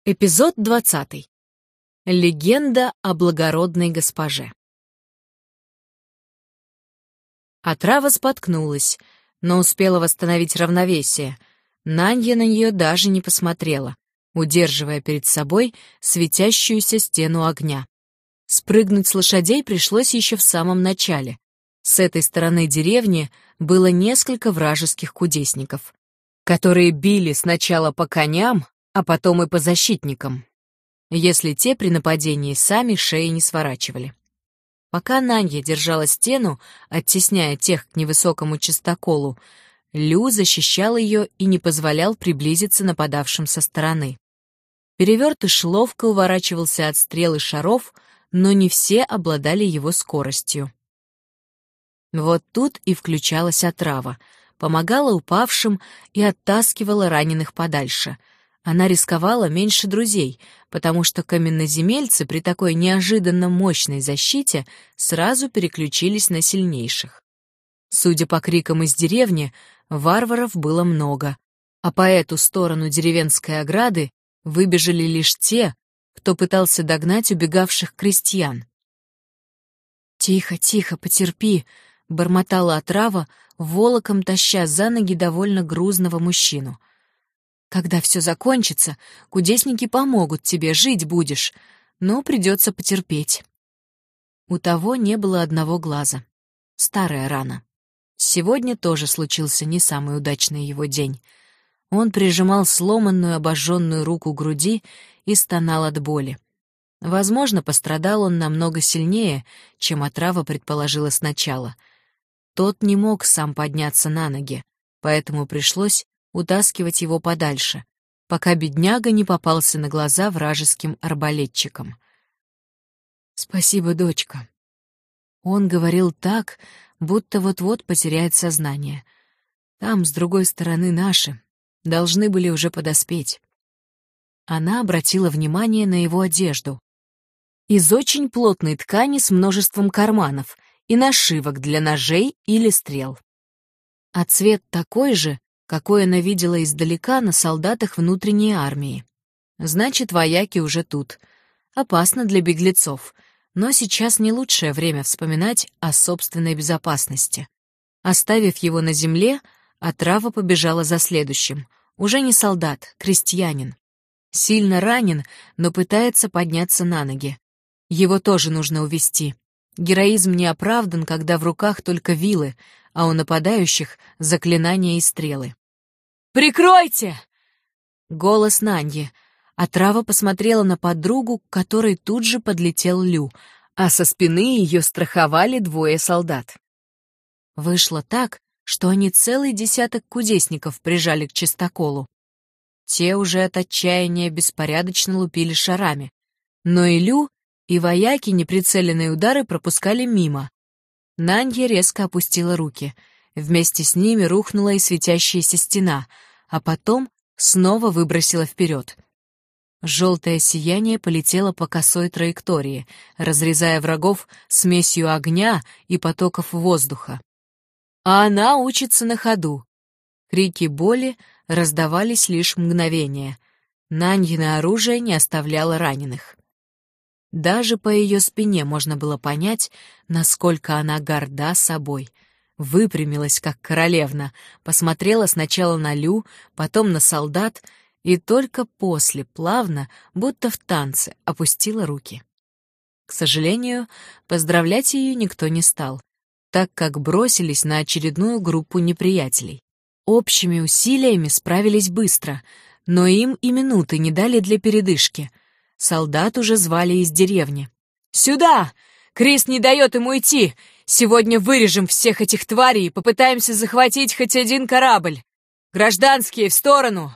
Эпизод 20. Легенда о благородной госпоже. Отрава споткнулась, но успела восстановить равновесие. Нанья на нее даже не посмотрела, удерживая перед собой светящуюся стену огня. Спрыгнуть с лошадей пришлось еще в самом начале. С этой стороны деревни было несколько вражеских кудесников, которые били сначала по коням, а потом и по защитникам, если те при нападении сами шеи не сворачивали. Пока Нанья держала стену, оттесняя тех к невысокому частоколу, Лю защищал ее и не позволял приблизиться нападавшим со стороны. Перевертыш ловко уворачивался от стрел и шаров, но не все обладали его скоростью. Вот тут и включалась отрава, помогала упавшим и оттаскивала раненых подальше. Она рисковала меньше друзей, потому что каменноземельцы при такой неожиданно мощной защите сразу переключились на сильнейших. Судя по крикам из деревни, варваров было много, а по эту сторону деревенской ограды выбежали лишь те, кто пытался догнать убегавших крестьян. «Тихо, тихо, потерпи», — бормотала отрава, волоком таща за ноги довольно грузного мужчину. «Когда все закончится, кудесники помогут тебе, жить будешь, но придется потерпеть». У того не было одного глаза. Старая рана. Сегодня тоже случился не самый удачный его день. Он прижимал сломанную обожженную руку к груди и стонал от боли. Возможно, пострадал он намного сильнее, чем отрава предположила сначала. Тот не мог сам подняться на ноги, поэтому пришлось утаскивать его подальше, пока бедняга не попался на глаза вражеским арбалетчикам. «Спасибо, дочка». Он говорил так, будто вот-вот потеряет сознание. Там, с другой стороны, наши. Должны были уже подоспеть. Она обратила внимание на его одежду. Из очень плотной ткани с множеством карманов и нашивок для ножей или стрел. А цвет такой же, какой она видела издалека на солдатах внутренней армии. Значит, вояки уже тут. Опасно для беглецов, но сейчас не лучшее время вспоминать о собственной безопасности. Оставив его на земле, отрава побежала за следующим. Уже не солдат, крестьянин. Сильно ранен, но пытается подняться на ноги. Его тоже нужно увести. Героизм не оправдан, когда в руках только вилы, а у нападающих — заклинания и стрелы. «Прикройте!» Голос Наньи. Отрава посмотрела на подругу, к которой тут же подлетел Лю, а со спины ее страховали двое солдат. Вышло так, что они целый десяток кудесников прижали к частоколу. Те уже от отчаяния беспорядочно лупили шарами, но и Лю, и вояки неприцеленные удары пропускали мимо. Нанья резко опустила руки. Вместе с ними рухнула и светящаяся стена, а потом снова выбросила вперед. Желтое сияние полетело по косой траектории, разрезая врагов смесью огня и потоков воздуха. А она учится на ходу. Крики боли раздавались лишь мгновение. Наньино оружие не оставляло раненых. Даже по ее спине можно было понять, насколько она горда собой. Выпрямилась, как королевна, посмотрела сначала на Лю, потом на солдат и только после, плавно, будто в танце, опустила руки. К сожалению, поздравлять ее никто не стал, так как бросились на очередную группу неприятелей. Общими усилиями справились быстро, но им и минуты не дали для передышки. Солдат уже звали из деревни. «Сюда! Крис не дает ему идти! Сегодня вырежем всех этих тварей и попытаемся захватить хоть один корабль! Гражданские, в сторону!»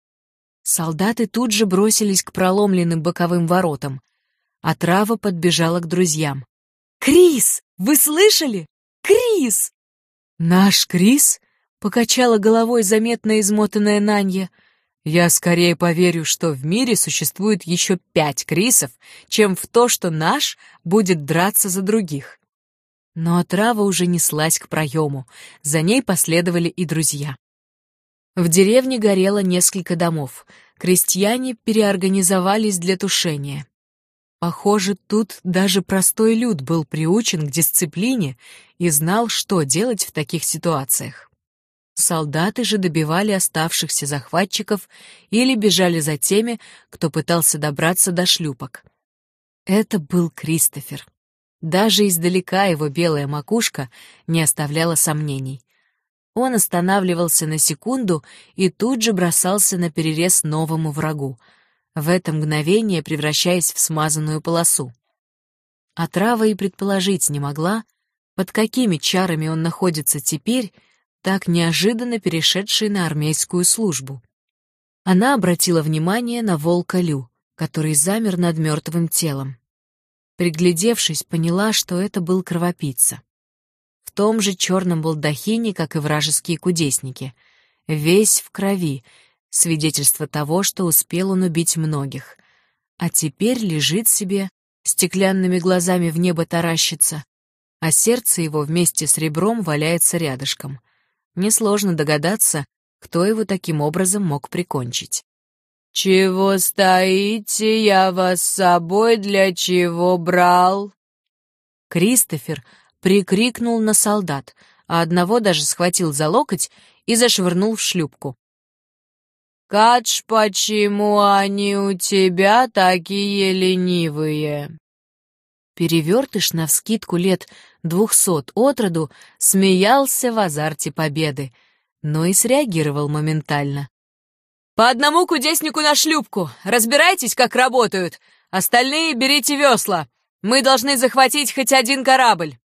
Солдаты тут же бросились к проломленным боковым воротам. Отрава подбежала к друзьям. «Крис! Вы слышали? Крис!» «Наш Крис?» — покачала головой заметно измотанная Нанья. «Я скорее поверю, что в мире существует еще 5 Крисов, чем в то, что наш будет драться за других». Но отрава уже неслась к проему, за ней последовали и друзья. В деревне горело несколько домов. крестьяне переорганизовались для тушения. Похоже, тут даже простой люд был приучен к дисциплине и знал, что делать в таких ситуациях. Солдаты же добивали оставшихся захватчиков или бежали за теми, кто пытался добраться до шлюпок. Это был Кристофер. Даже издалека его белая макушка не оставляла сомнений. Он останавливался на секунду и тут же бросался на перерез новому врагу, в это мгновение превращаясь в смазанную полосу. Отрава и предположить не могла, под какими чарами он находится теперь, так неожиданно перешедший на армейскую службу. Она обратила внимание на волка Лю, который замер над мертвым телом. Приглядевшись, поняла, что это был кровопийца. В том же черном балдахине, как и вражеские кудесники, весь в крови, свидетельство того, что успел он убить многих, а теперь лежит себе, стеклянными глазами в небо таращится, а сердце его вместе с ребром валяется рядышком. Несложно догадаться, кто его таким образом мог прикончить. «Чего стоите? Я вас с собой для чего брал?» Кристофер прикрикнул на солдат, а одного даже схватил за локоть и зашвырнул в шлюпку. «Кадж, почему они у тебя такие ленивые?» Перевертыш навскидку лет 200 от роду смеялся в азарте победы, но и среагировал моментально. «По одному кудеснику на шлюпку! Разбирайтесь, как работают! Остальные берите весла! Мы должны захватить хоть один корабль!»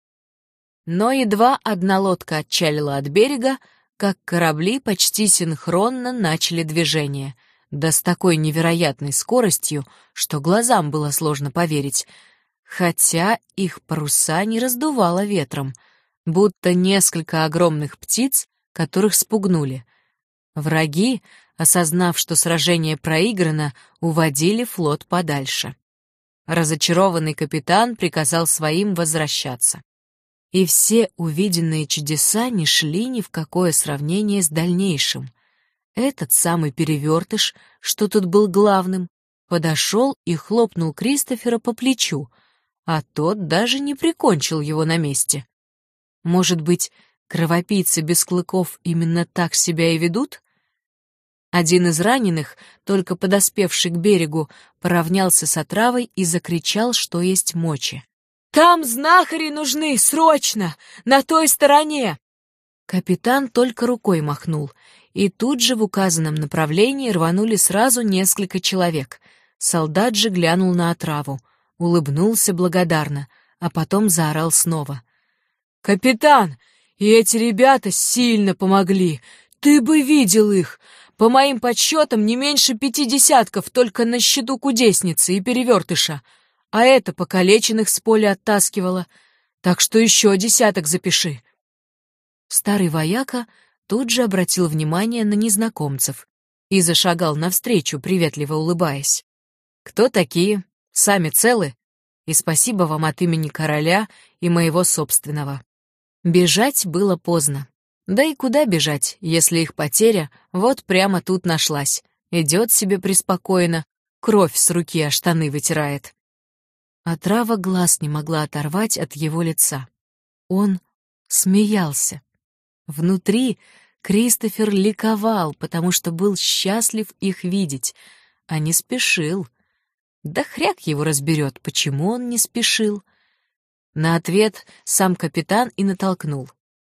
Но едва одна лодка отчалила от берега, как корабли почти синхронно начали движение, да с такой невероятной скоростью, что глазам было сложно поверить, хотя их паруса не раздувало ветром, будто несколько огромных птиц, которых спугнули. Враги, осознав, что сражение проиграно, уводили флот подальше. Разочарованный капитан приказал своим возвращаться. И все увиденные чудеса не шли ни в какое сравнение с дальнейшим. Этот самый перевертыш, что тут был главным, подошел и хлопнул Кристофера по плечу, а тот даже не прикончил его на месте. Может быть, кровопийцы без клыков именно так себя и ведут? Один из раненых, только подоспевший к берегу, поравнялся с отравой и закричал, что есть мочи. «Там знахари нужны, срочно! На той стороне!» Капитан только рукой махнул, и тут же в указанном направлении рванули сразу несколько человек. Солдат же глянул на отраву, улыбнулся благодарно, а потом заорал снова. «Капитан, и эти ребята сильно помогли! Ты бы видел их! По моим подсчетам, не меньше 50 только на счету кудесницы и перевертыша, а это покалеченных с поля оттаскивало, так что еще 10 запиши». Старый вояка тут же обратил внимание на незнакомцев и зашагал навстречу, приветливо улыбаясь. «Кто такие? Сами целы? И спасибо вам от имени короля и моего собственного». Бежать было поздно. Да и куда бежать, если их потеря вот прямо тут нашлась, идет себе преспокойно, кровь с руки о штаны вытирает. Отрава глаз не могла оторвать от его лица. Он смеялся. Внутри Кристофер ликовал, потому что был счастлив их видеть, а не спешил. Да хряк его разберет, почему он не спешил. На ответ сам капитан и натолкнул.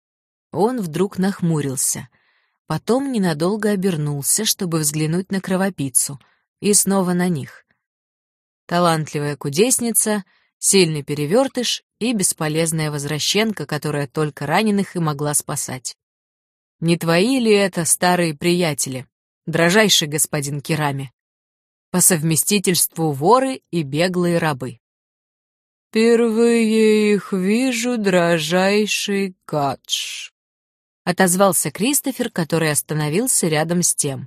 Он вдруг нахмурился, потом ненадолго обернулся, чтобы взглянуть на кровопийцу, и снова на них. Талантливая кудесница, сильный перевертыш и бесполезная возвращенка, которая только раненых и могла спасать. Не твои ли это старые приятели, дрожайший господин Кирами? По совместительству воры и беглые рабы. «Впервые их вижу, дрожайший Кадж», — отозвался Кристофер, который остановился рядом с тем.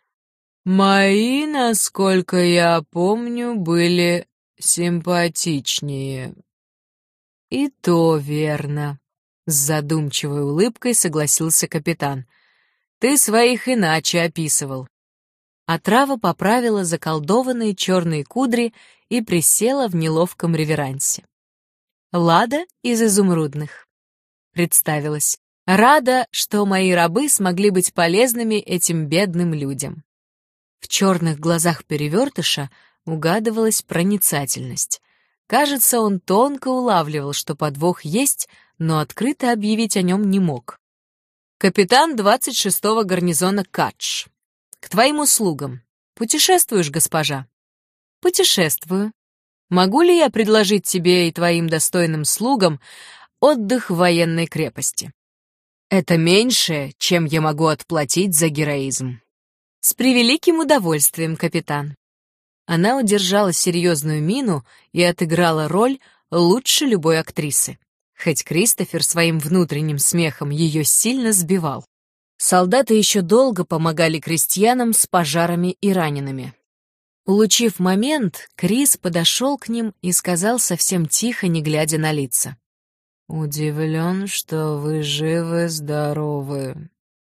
«Мои, насколько я помню, были симпатичнее». «И то верно», — с задумчивой улыбкой согласился капитан. «Ты своих иначе описывал». Отрава поправила заколдованные черные кудри и присела в неловком реверансе. «Лада из изумрудных», — представилась. «Рада, что мои рабы смогли быть полезными этим бедным людям». В черных глазах перевертыша угадывалась проницательность. Кажется, он тонко улавливал, что подвох есть, но открыто объявить о нем не мог. «Капитан 26-го гарнизона Кадж. К твоим услугам. Путешествуешь, госпожа?» «Путешествую. Могу ли я предложить тебе и твоим достойным слугам отдых в военной крепости?» «Это меньшее, чем я могу отплатить за героизм». «С превеликим удовольствием, капитан». Она удержала серьезную мину и отыграла роль лучше любой актрисы, хоть Кристофер своим внутренним смехом ее сильно сбивал. Солдаты еще долго помогали крестьянам с пожарами и ранеными. Улучив момент, Крис подошел к ним и сказал совсем тихо, не глядя на лица: «Удивлен, что вы живы-здоровы».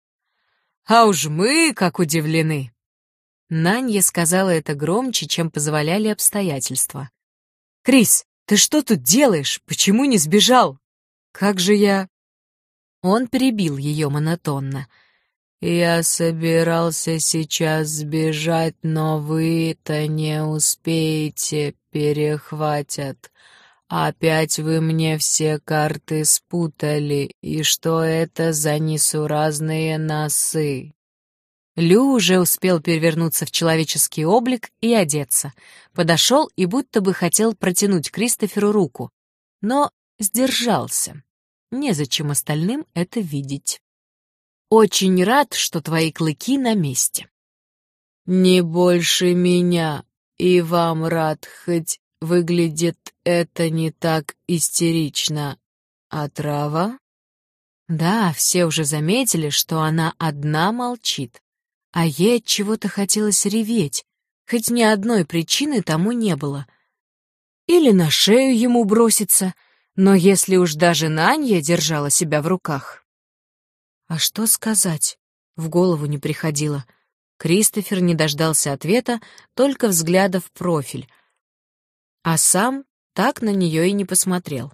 «А уж мы как удивлены!» Нанья сказала это громче, чем позволяли обстоятельства. «Крис, ты что тут делаешь? Почему не сбежал? Как же я...» Он перебил ее монотонно. «Я собирался сейчас сбежать, но вы-то не успеете, перехватят. Опять вы мне все карты спутали, и что это за несуразные носы?» Лю уже успел перевернуться в человеческий облик и одеться. Подошел и будто бы хотел протянуть Кристоферу руку, но сдержался. Незачем остальным это видеть. «Очень рад, что твои клыки на месте». «Не больше меня, и вам рад, хоть выглядит это не так истерично. Отрава?» Да, все уже заметили, что она одна молчит. А ей от чего-то хотелось реветь, хоть ни одной причины тому не было. Или на шею ему броситься, но если уж даже Нанья держала себя в руках. А что сказать? В голову не приходило. Кристофер не дождался ответа, только взгляда в профиль. А сам так на нее и не посмотрел.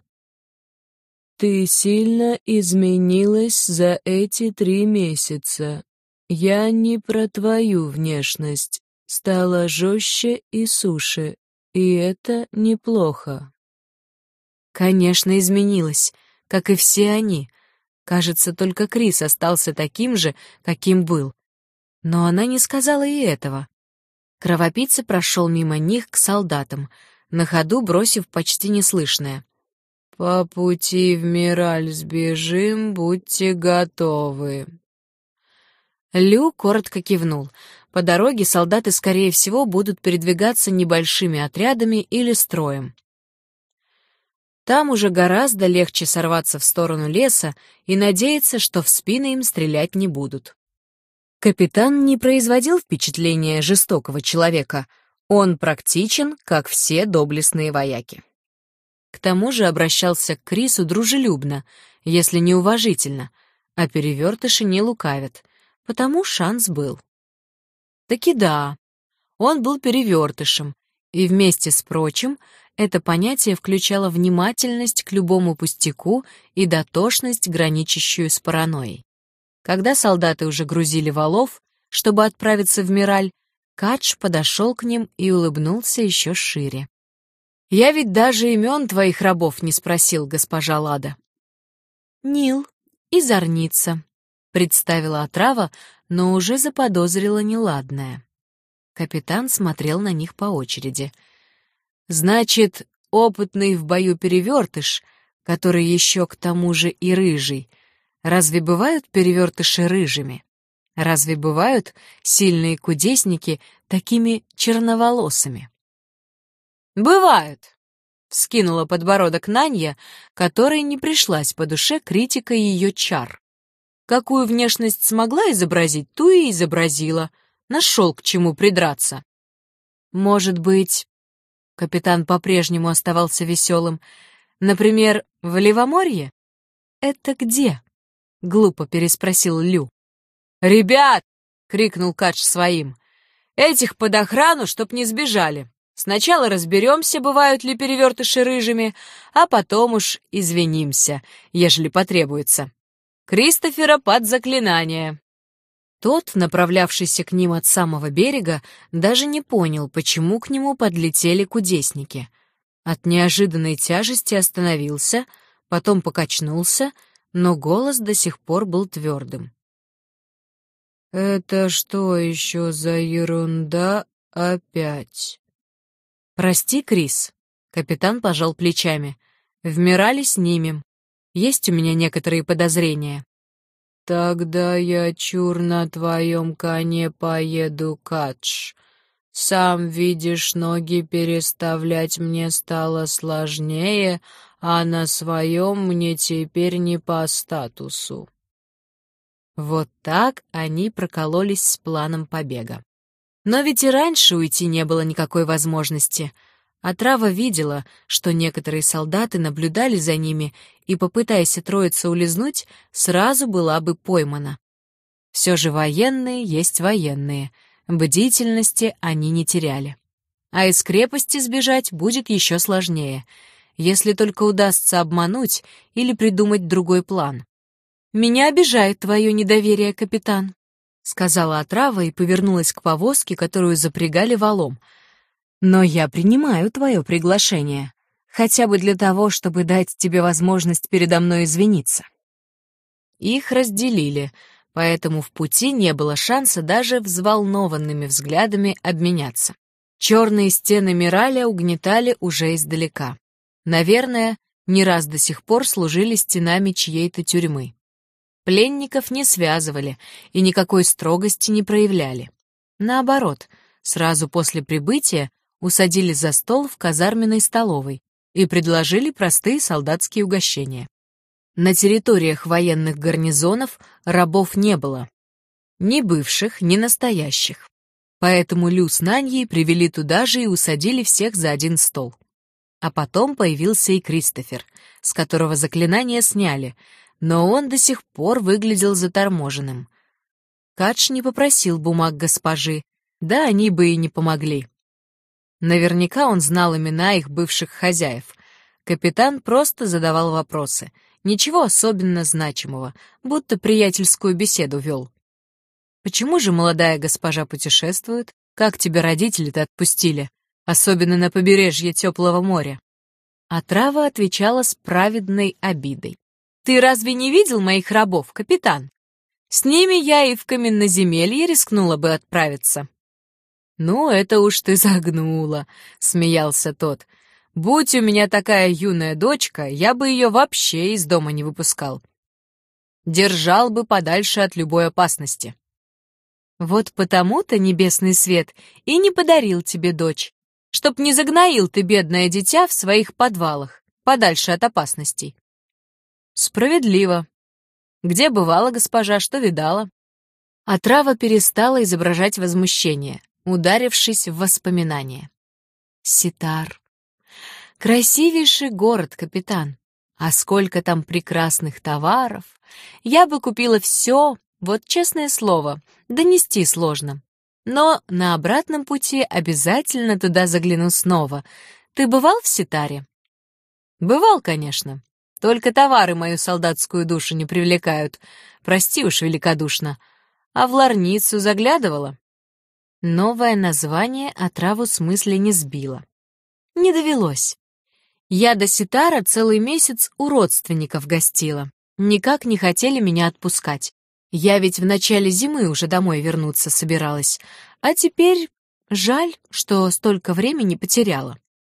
«Ты сильно изменилась за эти 3 месяца. Я не про твою внешность. Стала жестче и суше, и это неплохо». Конечно, изменилась, как и все они. Кажется, только Крис остался таким же, каким был. Но она не сказала и этого. Кровопийца прошел мимо них к солдатам, на ходу бросив почти неслышное: «По пути в Мираль сбежим, будьте готовы». Лю коротко кивнул. По дороге солдаты, скорее всего, будут передвигаться небольшими отрядами или строем. Там уже гораздо легче сорваться в сторону леса и надеяться, что в спины им стрелять не будут. Капитан не производил впечатления жестокого человека. Он практичен, как все доблестные вояки. К тому же обращался к Крису дружелюбно, если не уважительно, а перевертыши не лукавят, потому шанс был. Таки да, он был перевертышем, и вместе с прочим это понятие включало внимательность к любому пустяку и дотошность, граничащую с паранойей. Когда солдаты уже грузили валов, чтобы отправиться в Мираль, Кадж подошел к ним и улыбнулся еще шире. «Я ведь даже имен твоих рабов не спросил, госпожа Лада». «Нил и Зорница», — представила отрава, но уже заподозрила неладное. Капитан смотрел на них по очереди. «Значит, опытный в бою перевертыш, который еще к тому же и рыжий. Разве бывают перевертыши рыжими? Разве бывают сильные кудесники такими черноволосыми?» «Бывают», — вскинула подбородок Нанья, которой не пришлась по душе критика ее чар. Какую внешность смогла изобразить, ту и изобразила. Нашел к чему придраться. «Может быть...» — капитан по-прежнему оставался веселым. «Например, в Левоморье?» «Это где?» — глупо переспросил Лю. «Ребят!» — крикнул Кадж своим. Этих под охрану, чтоб не сбежали. Сначала разберемся, бывают ли перевертыши рыжими, а потом уж извинимся, ежели потребуется. Кристофера под заклинание». Тот, направлявшийся к ним от самого берега, даже не понял, почему к нему подлетели кудесники. От неожиданной тяжести остановился, потом покачнулся, но голос до сих пор был твердым. «Это что еще за ерунда опять?» «Прости, Крис», — капитан пожал плечами. «В Мирале снимем. Есть у меня некоторые подозрения». «Тогда я чур на твоем коне поеду, Кадж. Сам видишь, ноги переставлять мне стало сложнее, а на своем мне теперь не по статусу». Вот так они прокололись с планом побега. Но ведь и раньше уйти не было никакой возможности. Отрава видела, что некоторые солдаты наблюдали за ними, и, попытаясь троица улизнуть, сразу была бы поймана. Все же военные есть военные, бдительности они не теряли. А из крепости сбежать будет еще сложнее, если только удастся обмануть или придумать другой план. «Меня обижает твое недоверие, капитан», — сказала отрава и повернулась к повозке, которую запрягали валом. «Но я принимаю твое приглашение, хотя бы для того, чтобы дать тебе возможность передо мной извиниться». Их разделили, поэтому в пути не было шанса даже взволнованными взглядами обменяться. Черные стены Мираля угнетали уже издалека. Наверное, не раз до сих пор служили стенами чьей-то тюрьмы. Пленников не связывали и никакой строгости не проявляли. Наоборот, сразу после прибытия усадили за стол в казарменной столовой и предложили простые солдатские угощения. На территориях военных гарнизонов рабов не было. Ни бывших, ни настоящих. Поэтому Лю с Наньей привели туда же и усадили всех за один стол. А потом появился и Кристофер, с которого заклинание сняли, но он до сих пор выглядел заторможенным. Кадж не попросил бумаг госпожи, да они бы и не помогли. Наверняка он знал имена их бывших хозяев. Капитан просто задавал вопросы, ничего особенно значимого, будто приятельскую беседу вел. «Почему же молодая госпожа путешествует? Как тебя родители-то отпустили? Особенно на побережье теплого моря?» Отрава отвечала с праведной обидой. «Ты разве не видел моих рабов, капитан? С ними я и в каменноземелье рискнула бы отправиться». «Ну, это уж ты загнула», — смеялся тот. «Будь у меня такая юная дочка, я бы ее вообще из дома не выпускал. Держал бы подальше от любой опасности». «Вот потому-то небесный свет и не подарил тебе дочь, чтоб не загноил ты, бедное дитя, в своих подвалах, подальше от опасностей». «Справедливо. Где бывала госпожа, что видала?» Отрава перестала изображать возмущение, ударившись в воспоминания. Ситар. Красивейший город, капитан. А сколько там прекрасных товаров. Я бы купила все, вот честное слово, донести сложно. Но на обратном пути обязательно туда загляну снова. Ты бывал в Ситаре? Бывал, конечно. Только товары мою солдатскую душу не привлекают. Прости уж великодушно. А в Ларницу заглядывала? Новое название отраву смысла не сбило. Не довелось. Я до Ситара целый месяц у родственников гостила. Никак не хотели меня отпускать. Я ведь в начале зимы уже домой вернуться собиралась. А теперь жаль, что столько времени потеряла.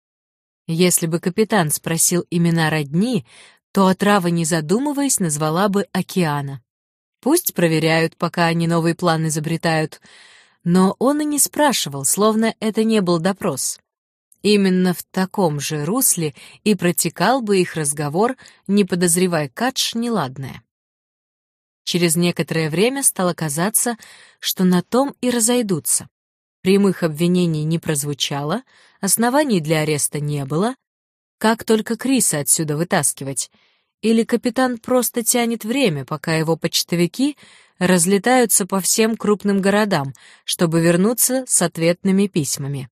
Если бы капитан спросил имена родни, то отрава, не задумываясь, назвала бы Океана. Пусть проверяют, пока они новый план изобретают. Но он и не спрашивал, словно это не был допрос. Именно в таком же русле и протекал бы их разговор, не подозревая Кадж неладное. Через некоторое время стало казаться, что на том и разойдутся. Прямых обвинений не прозвучало, оснований для ареста не было. Как только Криса отсюда вытаскивать? Или капитан просто тянет время, пока его почтовики разлетаются по всем крупным городам, чтобы вернуться с ответными письмами.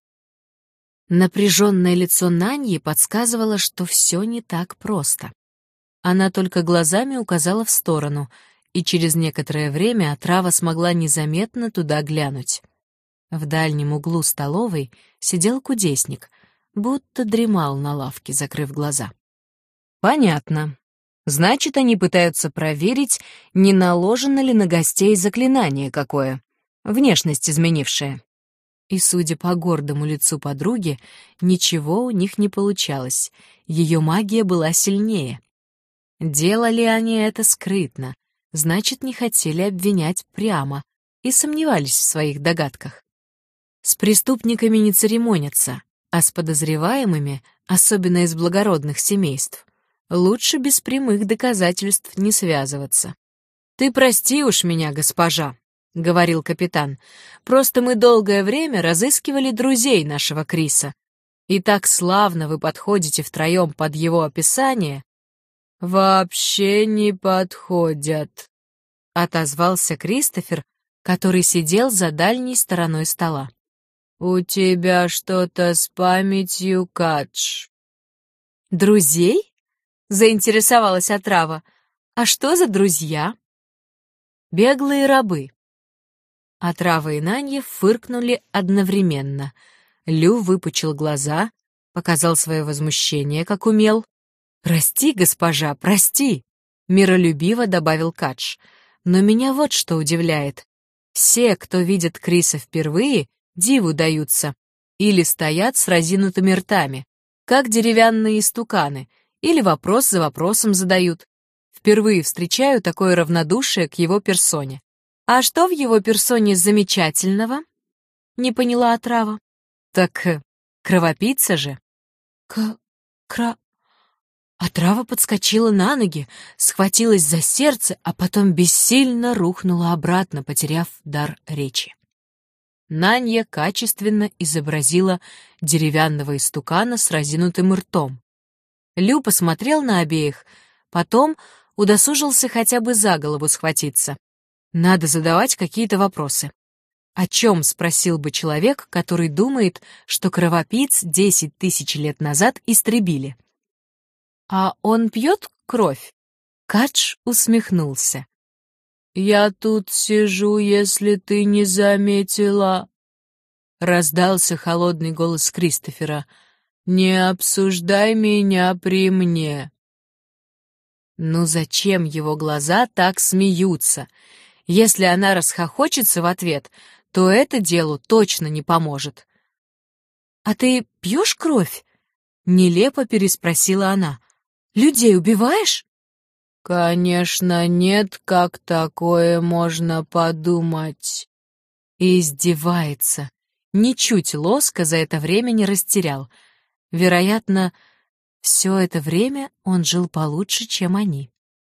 Напряженное лицо Наньи подсказывало, что все не так просто. Она только глазами указала в сторону, и через некоторое время отрава смогла незаметно туда глянуть. В дальнем углу столовой сидел кудесник, будто дремал на лавке, закрыв глаза. Понятно. Значит, они пытаются проверить, не наложено ли на гостей заклинание какое, внешность изменившее. И, судя по гордому лицу подруги, ничего у них не получалось, ее магия была сильнее. Делали они это скрытно, значит, не хотели обвинять прямо и сомневались в своих догадках. С преступниками не церемонятся, а с подозреваемыми, особенно из благородных семейств, лучше без прямых доказательств не связываться. «Ты прости уж меня, госпожа», — говорил капитан, «просто мы долгое время разыскивали друзей нашего Криса. И так славно вы подходите втроем под его описание». «Вообще не подходят», — отозвался Кристофер, который сидел за дальней стороной стола. «У тебя что-то с памятью, Кадж». «Друзей?» — заинтересовалась отрава. «А что за друзья?» «Беглые рабы». Отрава и Нанья фыркнули одновременно. Лю выпучил глаза, показал свое возмущение, как умел. «Прости, госпожа, прости», — миролюбиво добавил Кадж. «Но меня вот что удивляет. Все, кто видит Криса впервые, диву даются. Или стоят с разинутыми ртами, как деревянные истуканы, или вопрос за вопросом задают. Впервые встречаю такое равнодушие к его персоне. А что в его персоне замечательного? Не поняла отрава. Так кровопийца же. Отрава подскочила на ноги, схватилась за сердце, а потом бессильно рухнула обратно, потеряв дар речи. Нанья качественно изобразила деревянного истукана с разинутым ртом. Лю посмотрел на обеих, потом удосужился хотя бы за голову схватиться. Надо задавать какие-то вопросы. О чем спросил бы человек, который думает, что кровопийц 10 тысяч лет назад истребили? «А он пьет кровь?» Кадж усмехнулся. «Я тут сижу, если ты не заметила», — раздался холодный голос Кристофера. «Не обсуждай меня при мне». Ну зачем его глаза так смеются? Если она расхохочется в ответ, то это делу точно не поможет. «А ты пьешь кровь?» — нелепо переспросила она. «Людей убиваешь?» «Конечно нет, как такое можно подумать?» И издевается. Ничуть лоска за это время не растерял. Вероятно, все это время он жил получше, чем они.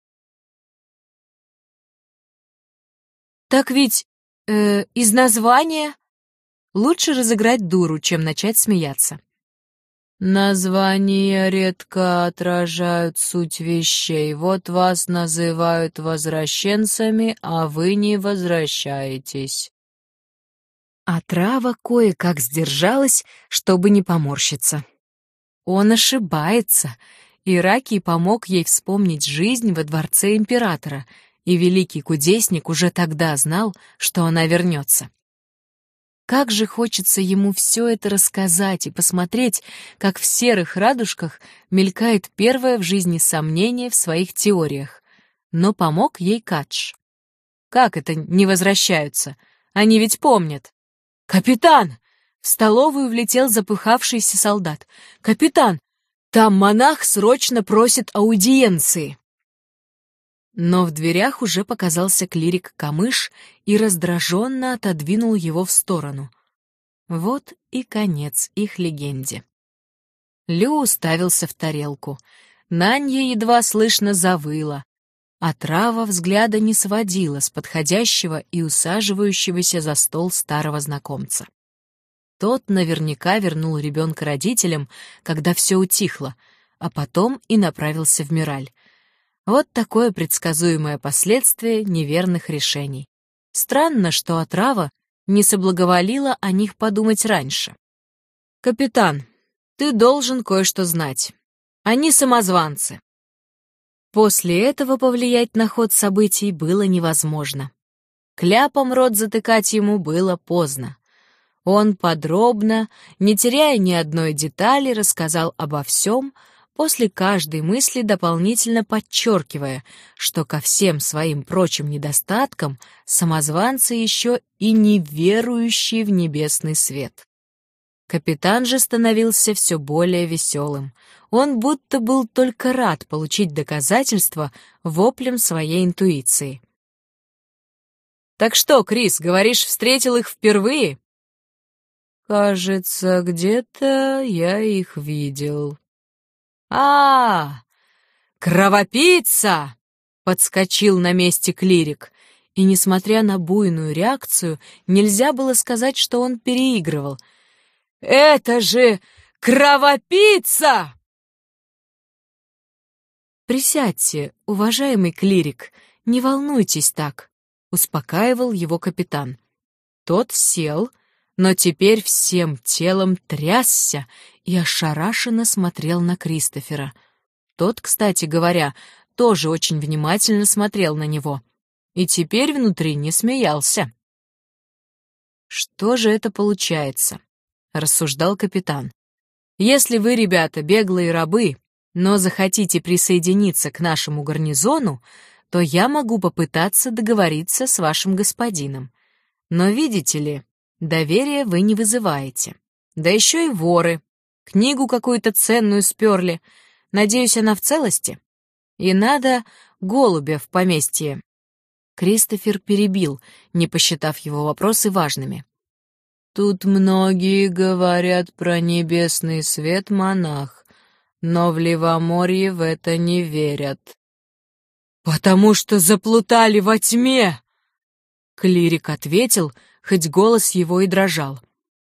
«Так ведь из названия лучше разыграть дуру, чем начать смеяться». «Названия редко отражают суть вещей. Вот вас называют возвращенцами, а вы не возвращаетесь». Отрава кое-как сдержалась, чтобы не поморщиться. Он ошибается. Иракий помог ей вспомнить жизнь во дворце императора, и великий кудесник уже тогда знал, что она вернется. Как же хочется ему все это рассказать и посмотреть, как в серых радужках мелькает первое в жизни сомнение в своих теориях. Но помог ей Кадж. Как это не возвращаются? Они ведь помнят. «Капитан!» — в столовую влетел запыхавшийся солдат. «Капитан! Там монах срочно просит аудиенции!» Но в дверях уже показался клирик Камыш и раздраженно отодвинул его в сторону. Вот и конец их легенде. Лю уставился в тарелку. Нанья едва слышно завыла. Отрава взгляда не сводила с подходящего и усаживающегося за стол старого знакомца. Тот наверняка вернул ребенка родителям, когда все утихло, а потом и направился в Мираль. Вот такое предсказуемое последствие неверных решений. Странно, что отрава не соблаговолила о них подумать раньше. «Капитан, ты должен кое-что знать. Они самозванцы». После этого повлиять на ход событий было невозможно. Кляпом рот затыкать ему было поздно. Он подробно, не теряя ни одной детали, рассказал обо всем, после каждой мысли дополнительно подчеркивая, что ко всем своим прочим недостаткам самозванцы еще и неверующие в небесный свет. Капитан же становился все более веселым. Он будто был только рад получить доказательства воплем своей интуиции. «Так что, Крис, говоришь, встретил их впервые?» «Кажется, где-то я их видел». Кровопийца!» — подскочил на месте клирик. И, несмотря на буйную реакцию, нельзя было сказать, что он переигрывал. «Это же кровопийца!» «Присядьте, уважаемый клирик, не волнуйтесь так», — успокаивал его капитан. Тот сел, но теперь всем телом трясся и ошарашенно смотрел на Кристофера. Тот, кстати говоря, тоже очень внимательно смотрел на него и теперь внутри не смеялся. «Что же это получается?» — рассуждал капитан. «Если вы, ребята, беглые рабы, но захотите присоединиться к нашему гарнизону, то я могу попытаться договориться с вашим господином. Но, видите ли, доверия вы не вызываете. Да еще и воры. Книгу какую-то ценную сперли. Надеюсь, она в целости? И надо голубя в поместье». Кристофер перебил, не посчитав его вопросы важными. «Тут многие говорят про небесный свет, монах, но в Ливоморье в это не верят». «Потому что заплутали во тьме!» Клирик ответил, хоть голос его и дрожал.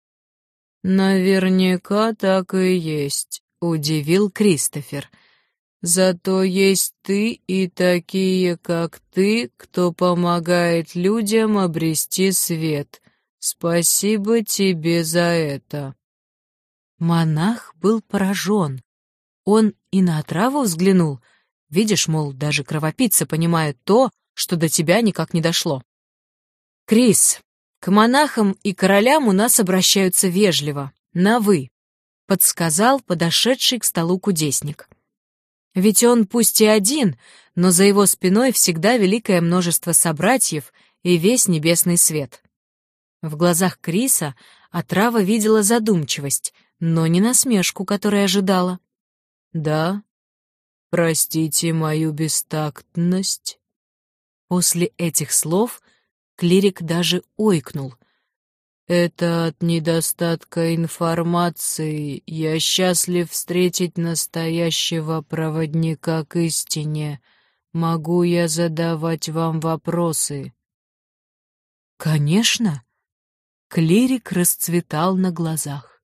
«Наверняка так и есть», — удивил Кристофер. «Зато есть ты и такие, как ты, кто помогает людям обрести свет. Спасибо тебе за это». Монах был поражен. Он и на отраву взглянул. Видишь, мол, даже кровопийца понимает то, что до тебя никак не дошло. «Крис, к монахам и королям у нас обращаются вежливо, на «вы», — подсказал подошедший к столу кудесник. Ведь он пусть и один, но за его спиной всегда великое множество собратьев и весь небесный свет. В глазах Криса отрава видела задумчивость, но не насмешку, которую ожидала. «Да, простите мою бестактность». После этих слов клирик даже ойкнул. «Это от недостатка информации. Я счастлив встретить настоящего проводника к истине. Могу я задавать вам вопросы?» «Конечно!» Клирик расцветал на глазах.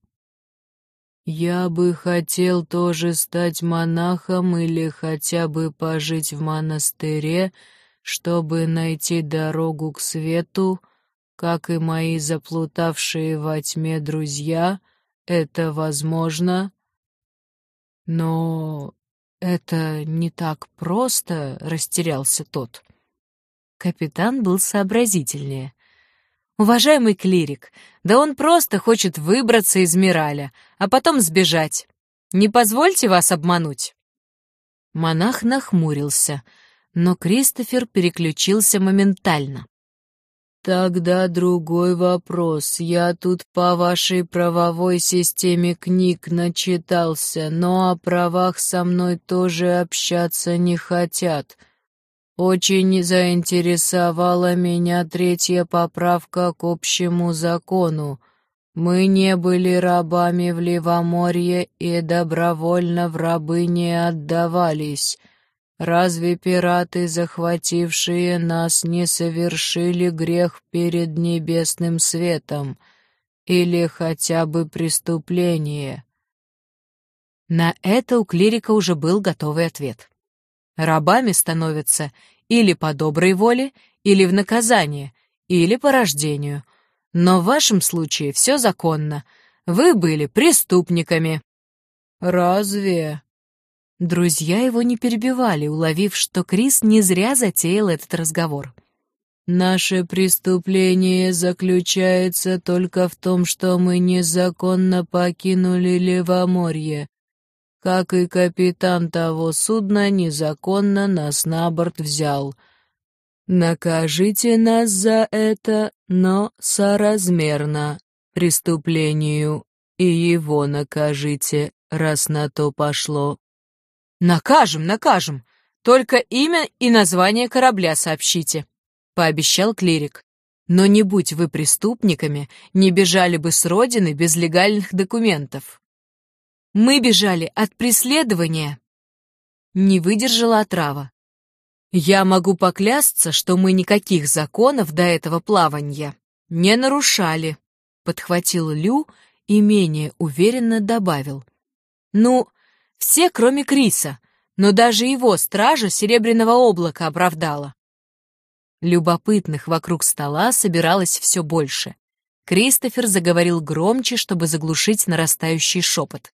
«Я бы хотел тоже стать монахом или хотя бы пожить в монастыре, чтобы найти дорогу к свету, как и мои заплутавшие во тьме друзья. Это возможно?» «Но это не так просто», — растерялся тот. Капитан был сообразительнее. «Уважаемый клирик, да он просто хочет выбраться из Мираля, а потом сбежать. Не позвольте вас обмануть». Монах нахмурился, но Кристофер переключился моментально. «Тогда другой вопрос. Я тут по вашей правовой системе книг начитался, но о правах со мной тоже общаться не хотят. Очень заинтересовала меня 3-я поправка к общему закону. Мы не были рабами в Ливоморье и добровольно в рабы не отдавались. Разве пираты, захватившие нас, не совершили грех перед небесным светом? Или хотя бы преступление?» На это у клирика уже был готовый ответ. Рабами становятся или по доброй воле, или в наказание, или по рождению. Но в вашем случае все законно. Вы были преступниками». «Разве?» Друзья его не перебивали, уловив, что Крис не зря затеял этот разговор. «Наше преступление заключается только в том, что мы незаконно покинули Левоморье. Как и капитан того судна незаконно нас на борт взял. Накажите нас за это, но соразмерно преступлению, и его накажите, раз на то пошло». «Накажем, накажем! Только имя и название корабля сообщите», — пообещал клирик. «Но не будь вы преступниками, не бежали бы с родины без легальных документов». «Мы бежали от преследования», — не выдержала отрава. «Я могу поклясться, что мы никаких законов до этого плаванья не нарушали», — подхватил Лю и менее уверенно добавил. «Ну, все, кроме Криса, но даже его стража Серебряного облака оправдала». Любопытных вокруг стола собиралось все больше. Кристофер заговорил громче, чтобы заглушить нарастающий шепот.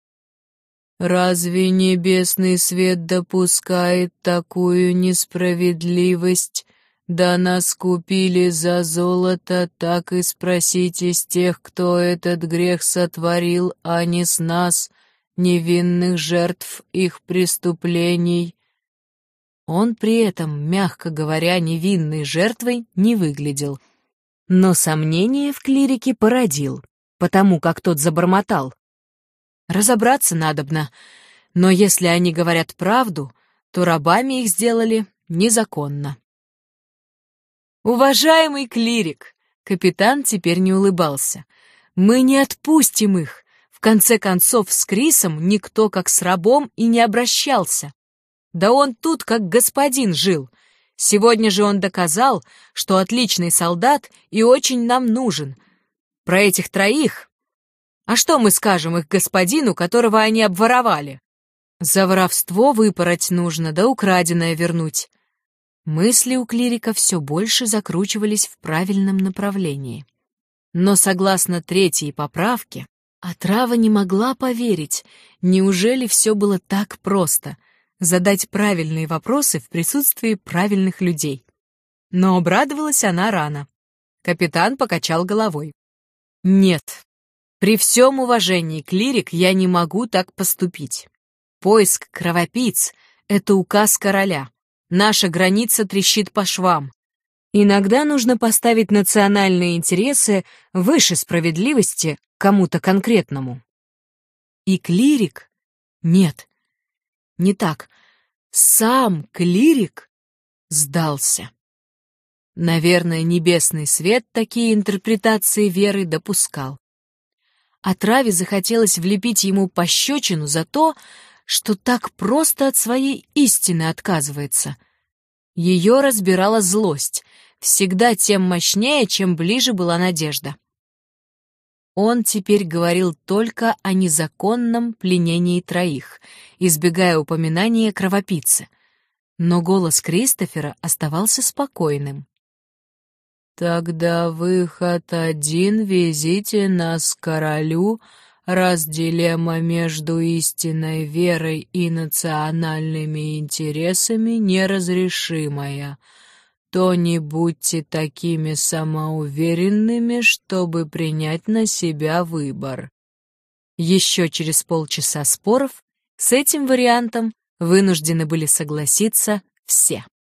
«Разве небесный свет допускает такую несправедливость? Да нас купили за золото, так и спросите с тех, кто этот грех сотворил, а не с нас, невинных жертв их преступлений». Он при этом, мягко говоря, невинной жертвой не выглядел. Но сомнение в клирике породил, потому как тот забормотал. «Разобраться надобно, но если они говорят правду, то рабами их сделали незаконно». «Уважаемый клирик!» — капитан теперь не улыбался. «Мы не отпустим их. В конце концов, с Крисом никто как с рабом и не обращался. Да он тут как господин жил. Сегодня же он доказал, что отличный солдат и очень нам нужен. Про этих троих... А что мы скажем их господину, которого они обворовали? За воровство выпороть нужно, да украденное вернуть». Мысли у клирика все больше закручивались в правильном направлении. Но согласно третьей поправке, отрава не могла поверить, неужели все было так просто — задать правильные вопросы в присутствии правильных людей. Но обрадовалась она рано. Капитан покачал головой. «Нет, при всем уважении, клирик, я не могу так поступить. Поиск кровопийц — это указ короля. Наша граница трещит по швам. Иногда нужно поставить национальные интересы выше справедливости кому-то конкретному». И клирик... Нет, не так. Сам клирик сдался. Наверное, небесный свет такие интерпретации веры допускал. Отраве захотелось влепить ему пощечину за то, что так просто от своей истины отказывается. Ее разбирала злость, всегда тем мощнее, чем ближе была надежда. Он теперь говорил только о незаконном пленении троих, избегая упоминания кровопийцы. Но голос Кристофера оставался спокойным. «Тогда выход один — везите нас к королю, раз дилемма между истинной верой и национальными интересами неразрешимая. То не будьте такими самоуверенными, чтобы принять на себя выбор». Еще через полчаса споров с этим вариантом вынуждены были согласиться все.